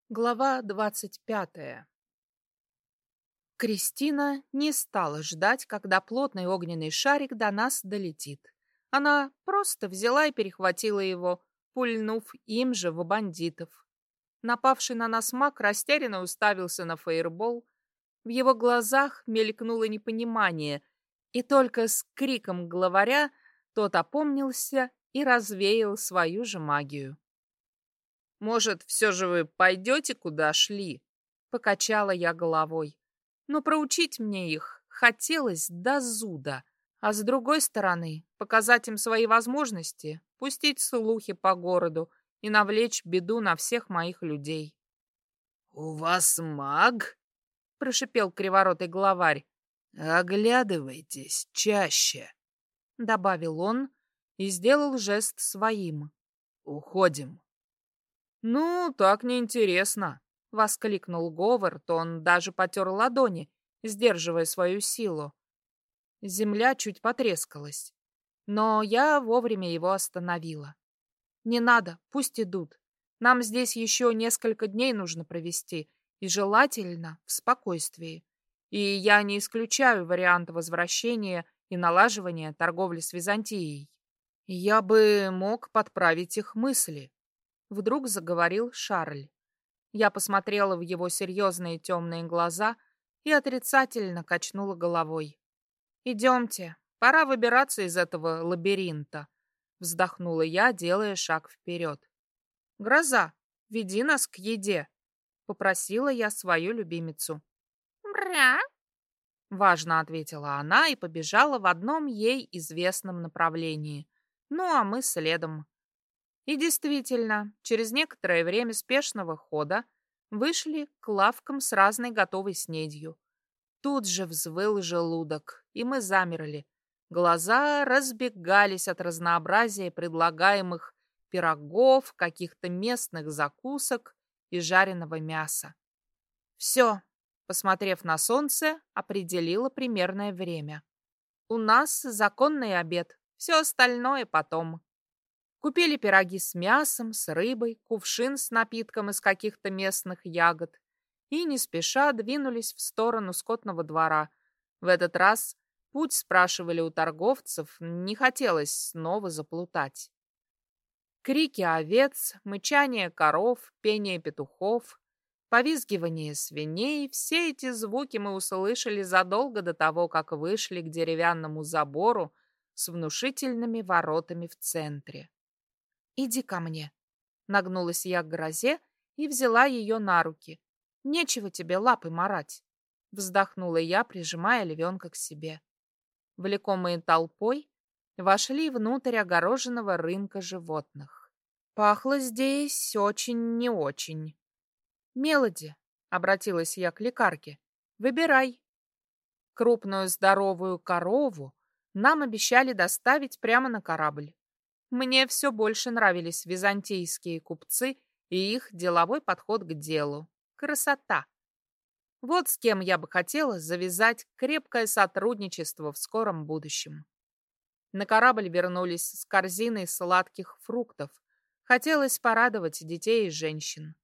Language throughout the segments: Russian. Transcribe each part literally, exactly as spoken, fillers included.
Глава двадцать пятая. Кристина не стала ждать, когда плотный огненный шарик до нас долетит. Она просто взяла и перехватила его, пульнув им же в бандитов. Напавший на нас маг растерянно уставился на фейербол. В его глазах мелькнуло непонимание, и только с криком главаря тот опомнился и развеял свою же магию. «Может, все же вы пойдете, куда шли?» — покачала я головой. Но проучить мне их хотелось до зуда, а с другой стороны показать им свои возможности, пустить слухи по городу и навлечь беду на всех моих людей. «У вас маг?» — прошипел криворотый главарь. «Оглядывайтесь чаще», — добавил он и сделал жест своим. «Уходим». «Ну, так неинтересно», — воскликнул Говард, он даже потер ладони, сдерживая свою силу. Земля чуть потрескалась, но я вовремя его остановила. «Не надо, пусть идут. Нам здесь еще несколько дней нужно провести, и желательно в спокойствии. И я не исключаю вариант возвращения и налаживания торговли с Византией. Я бы мог подправить их мысли». Вдруг заговорил Шарль. Я посмотрела в его серьезные темные глаза и отрицательно качнула головой. «Идемте, пора выбираться из этого лабиринта», — вздохнула я, делая шаг вперед. «Гроза, веди нас к еде», — попросила я свою любимицу. «Бра!» — важно ответила она и побежала в одном ей известном направлении. Ну, а мы следом. И действительно, через некоторое время спешного хода вышли к лавкам с разной готовой снедью. Тут же взвыл желудок, и мы замерли. Глаза разбегались от разнообразия предлагаемых пирогов, каких-то местных закусок и жареного мяса. Все, посмотрев на солнце, определила примерное время. У нас законный обед, все остальное потом. Купили пироги с мясом, с рыбой, кувшин с напитком из каких-то местных ягод и не спеша двинулись в сторону скотного двора. В этот раз путь спрашивали у торговцев, не хотелось снова заплутать. Крики овец, мычание коров, пение петухов, повизгивание свиней — все эти звуки мы услышали задолго до того, как вышли к деревянному забору с внушительными воротами в центре. «Иди ко мне», — нагнулась я к грозе и взяла ее на руки. «Нечего тебе лапы марать», — вздохнула я, прижимая львенка к себе. Влекомые толпой вошли внутрь огороженного рынка животных. Пахло здесь очень не очень. «Мелоди», — обратилась я к лекарке, — «выбирай». Крупную здоровую корову нам обещали доставить прямо на корабль. Мне все больше нравились византийские купцы и их деловой подход к делу. Красота! Вот с кем я бы хотела завязать крепкое сотрудничество в скором будущем. На корабль вернулись с корзиной сладких фруктов. Хотелось порадовать детей и женщин.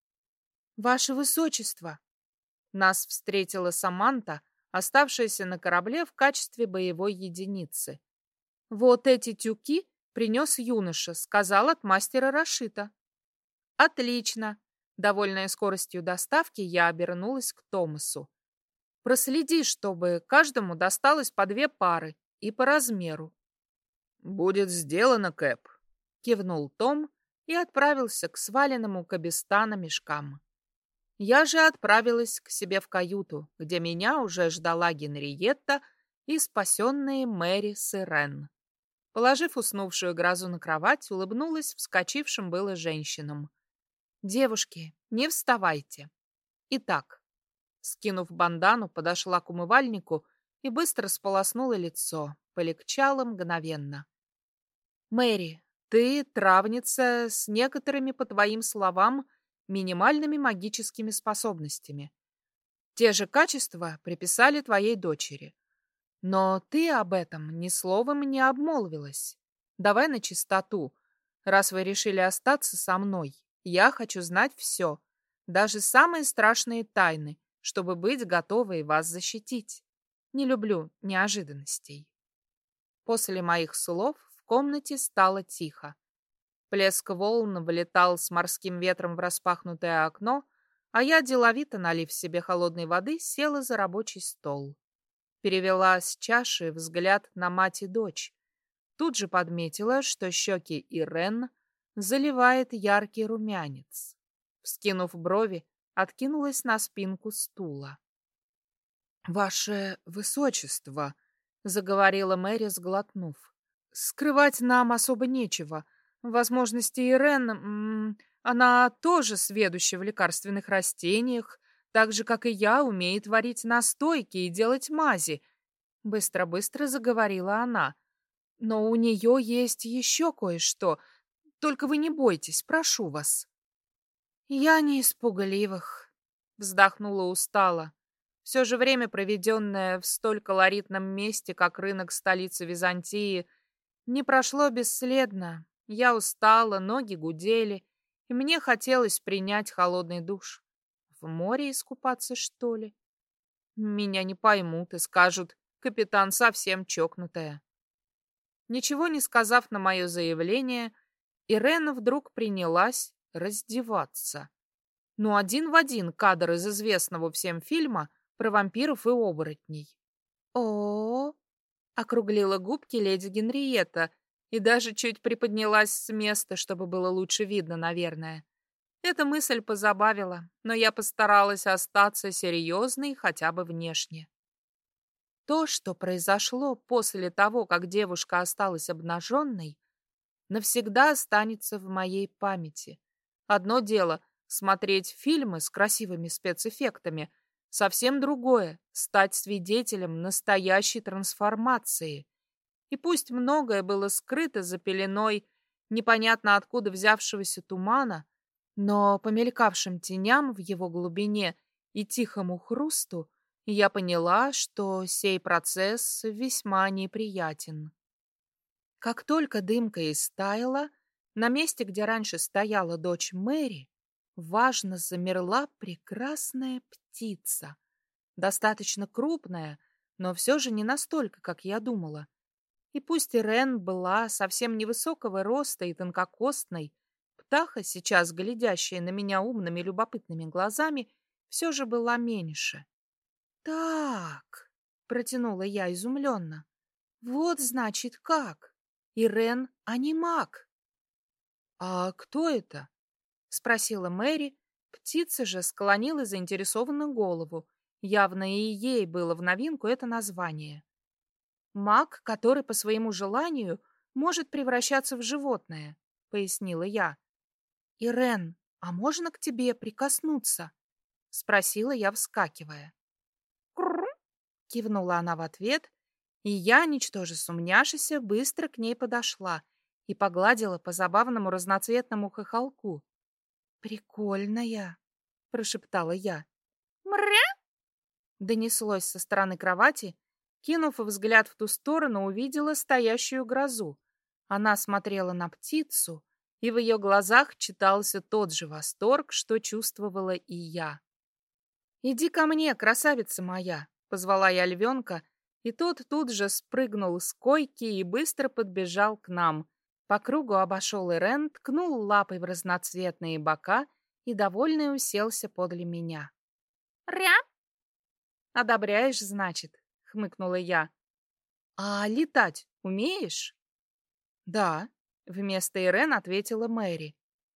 «Ваше Высочество!» Нас встретила Саманта, оставшаяся на корабле в качестве боевой единицы. «Вот эти тюки принес юноша, сказал от мастера Рашита». «Отлично!» Довольная скоростью доставки, я обернулась к Томасу. «Проследи, чтобы каждому досталось по две пары и по размеру». «Будет сделано, Кэп», — кивнул Том и отправился к сваленному кабестана мешкам. Я же отправилась к себе в каюту, где меня уже ждала Генриетта и спасенные Мэри с Ирен. Положив уснувшую Грозу на кровать, улыбнулась вскочившим было женщинам. «Девушки, не вставайте». Итак, скинув бандану, подошла к умывальнику и быстро сполоснула лицо. Полегчало мгновенно. «Мэри, ты травница с некоторыми, по твоим словам, минимальными магическими способностями. Те же качества приписали твоей дочери. Но ты об этом ни словом не обмолвилась. Давай на чистоту. Раз вы решили остаться со мной, я хочу знать все. даже самые страшные тайны, чтобы быть готовой вас защитить. Не люблю неожиданностей. После моих слов в комнате стало тихо. Плеск волн вылетал с морским ветром в распахнутое окно, а я, деловито налив себе холодной воды, села за рабочий стол. Перевела с чаши взгляд на мать и дочь. Тут же подметила, что щеки Ирен заливает яркий румянец. Вскинув брови, откинулась на спинку стула. «Ваше высочество», — заговорила Мэри, сглотнув, — «скрывать нам особо нечего. Возможности Ирен, м, она тоже сведуща в лекарственных растениях, так же, как и я, умеет варить настойки и делать мази». Быстро-быстро заговорила она. «Но у нее есть еще кое-что. Только вы не бойтесь, прошу вас». «Я не из пугливых», — вздохнула устало. Все же время, проведенное в столь колоритном месте, как рынок столицы Византии, не прошло бесследно. Я устала, ноги гудели, и мне хотелось принять холодный душ. В море искупаться, что ли? Меня не поймут и скажут: капитан совсем чокнутая. Ничего не сказав на мое заявление, Ирена вдруг принялась раздеваться. Ну, один в один кадр из известного всем фильма про вампиров и оборотней. О, округлила губки леди Генриетта и даже чуть приподнялась с места, чтобы было лучше видно, наверное. Эта мысль позабавила, но я постаралась остаться серьезной хотя бы внешне. То, что произошло после того, как девушка осталась обнаженной, навсегда останется в моей памяти. Одно дело — смотреть фильмы с красивыми спецэффектами, совсем другое — стать свидетелем настоящей трансформации. И пусть многое было скрыто за пеленой непонятно откуда взявшегося тумана, но по мелькавшим теням в его глубине и тихому хрусту я поняла, что сей процесс весьма неприятен. Как только дымка истаяла, на месте, где раньше стояла дочь Мэри, важно замерла прекрасная птица. Достаточно крупная, но все же не настолько, как я думала. И пусть Ирен была совсем невысокого роста и тонкокостной, птаха, сейчас глядящая на меня умными любопытными глазами, все же была меньше. «Так», — протянула я изумленно, — «вот значит как. Ирен, а не маг». «А кто это?» — спросила Мэри. Птица же склонила заинтересованную голову. Явно и ей было в новинку это название. «Маг, который по своему желанию может превращаться в животное», — пояснила я. «Ирен, а можно к тебе прикоснуться?» — спросила я, вскакивая. «Крррр!» — кивнула она в ответ, и я, ничтоже сумняшися, быстро к ней подошла и погладила по забавному разноцветному хохолку. «Прикольная!» — прошептала я. «Мря!» — донеслось со стороны кровати. Кинув взгляд в ту сторону, увидела стоящую грозу. Она смотрела на птицу, и в ее глазах читался тот же восторг, что чувствовала и я. «Иди ко мне, красавица моя!» — позвала я львенка, и тот тут же спрыгнул с койки и быстро подбежал к нам. По кругу обошел Ирен, ткнул лапой в разноцветные бока и, довольный, уселся подле меня. «Ря!» «Одобряешь, значит?» — хмыкнула я. «А летать умеешь?» «Да», — вместо Ирен ответила Мэри.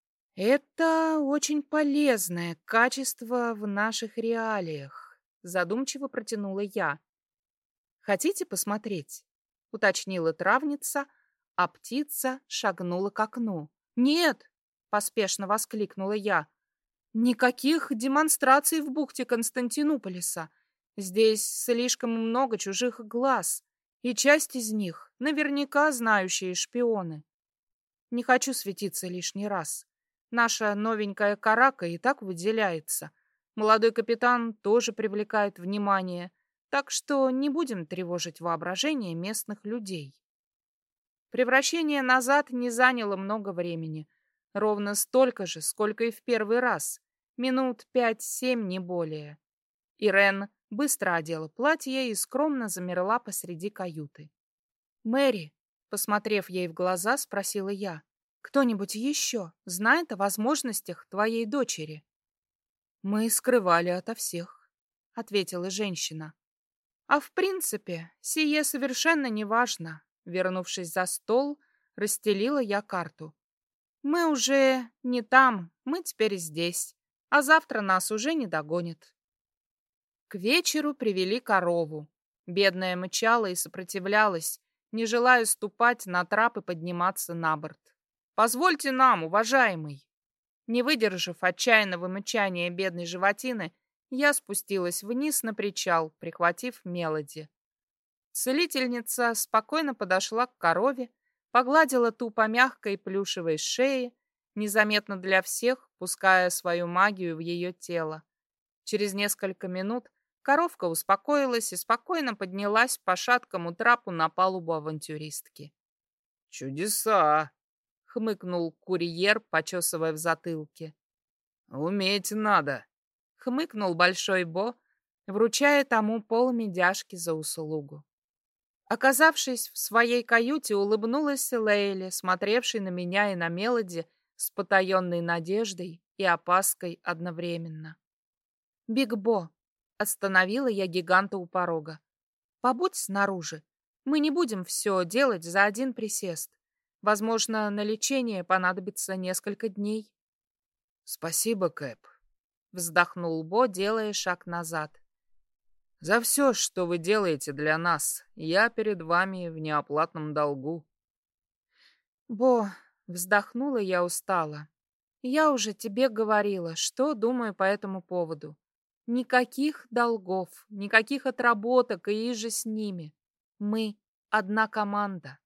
«Это очень полезное качество в наших реалиях», — задумчиво протянула я. «Хотите посмотреть?» — уточнила травница, а птица шагнула к окну. «Нет!» — поспешно воскликнула я. «Никаких демонстраций в бухте Константинополиса. Здесь слишком много чужих глаз, и часть из них наверняка знающие шпионы. Не хочу светиться лишний раз. Наша новенькая карака и так выделяется. Молодой капитан тоже привлекает внимание, так что не будем тревожить воображение местных людей». Превращение назад не заняло много времени. Ровно столько же, сколько и в первый раз. Минут пять-семь, не более. Ирен быстро одела платье и скромно замерла посреди каюты. «Мэри», посмотрев ей в глаза, спросила я, «кто-нибудь еще знает о возможностях твоей дочери?» «Мы скрывали ото всех», — ответила женщина. «А в принципе, сие совершенно не важно». Вернувшись за стол, расстелила я карту. «Мы уже не там, мы теперь здесь, а завтра нас уже не догонят». К вечеру привели корову. Бедная мычала и сопротивлялась, не желая ступать на трап и подниматься на борт. «Позвольте нам, уважаемый!» Не выдержав отчаянного мычания бедной животины, я спустилась вниз на причал, прихватив Мелоди. Целительница спокойно подошла к корове, погладила ту по мягкой плюшевой шее, незаметно для всех, пуская свою магию в ее тело. Через несколько минут коровка успокоилась и спокойно поднялась по шаткому трапу на палубу авантюристки. «Чудеса!» — хмыкнул курьер, почесывая в затылке. «Уметь надо!» — хмыкнул Большой Бо, вручая тому полмедяшки за услугу. Оказавшись в своей каюте, улыбнулась Лейле, смотревшей на меня и на Мелоди с потаенной надеждой и опаской одновременно. «Биг Бо», — остановила я гиганта у порога, — «побудь снаружи. Мы не будем все делать за один присест. Возможно, на лечение понадобится несколько дней». «Спасибо, Кэп», — вздохнул Бо, делая шаг назад. «За все, что вы делаете для нас. Я перед вами в неоплатном долгу». «Бо», — вздохнула я устало, — «я уже тебе говорила, что думаю по этому поводу. Никаких долгов, никаких отработок и иже с ними. Мы одна команда».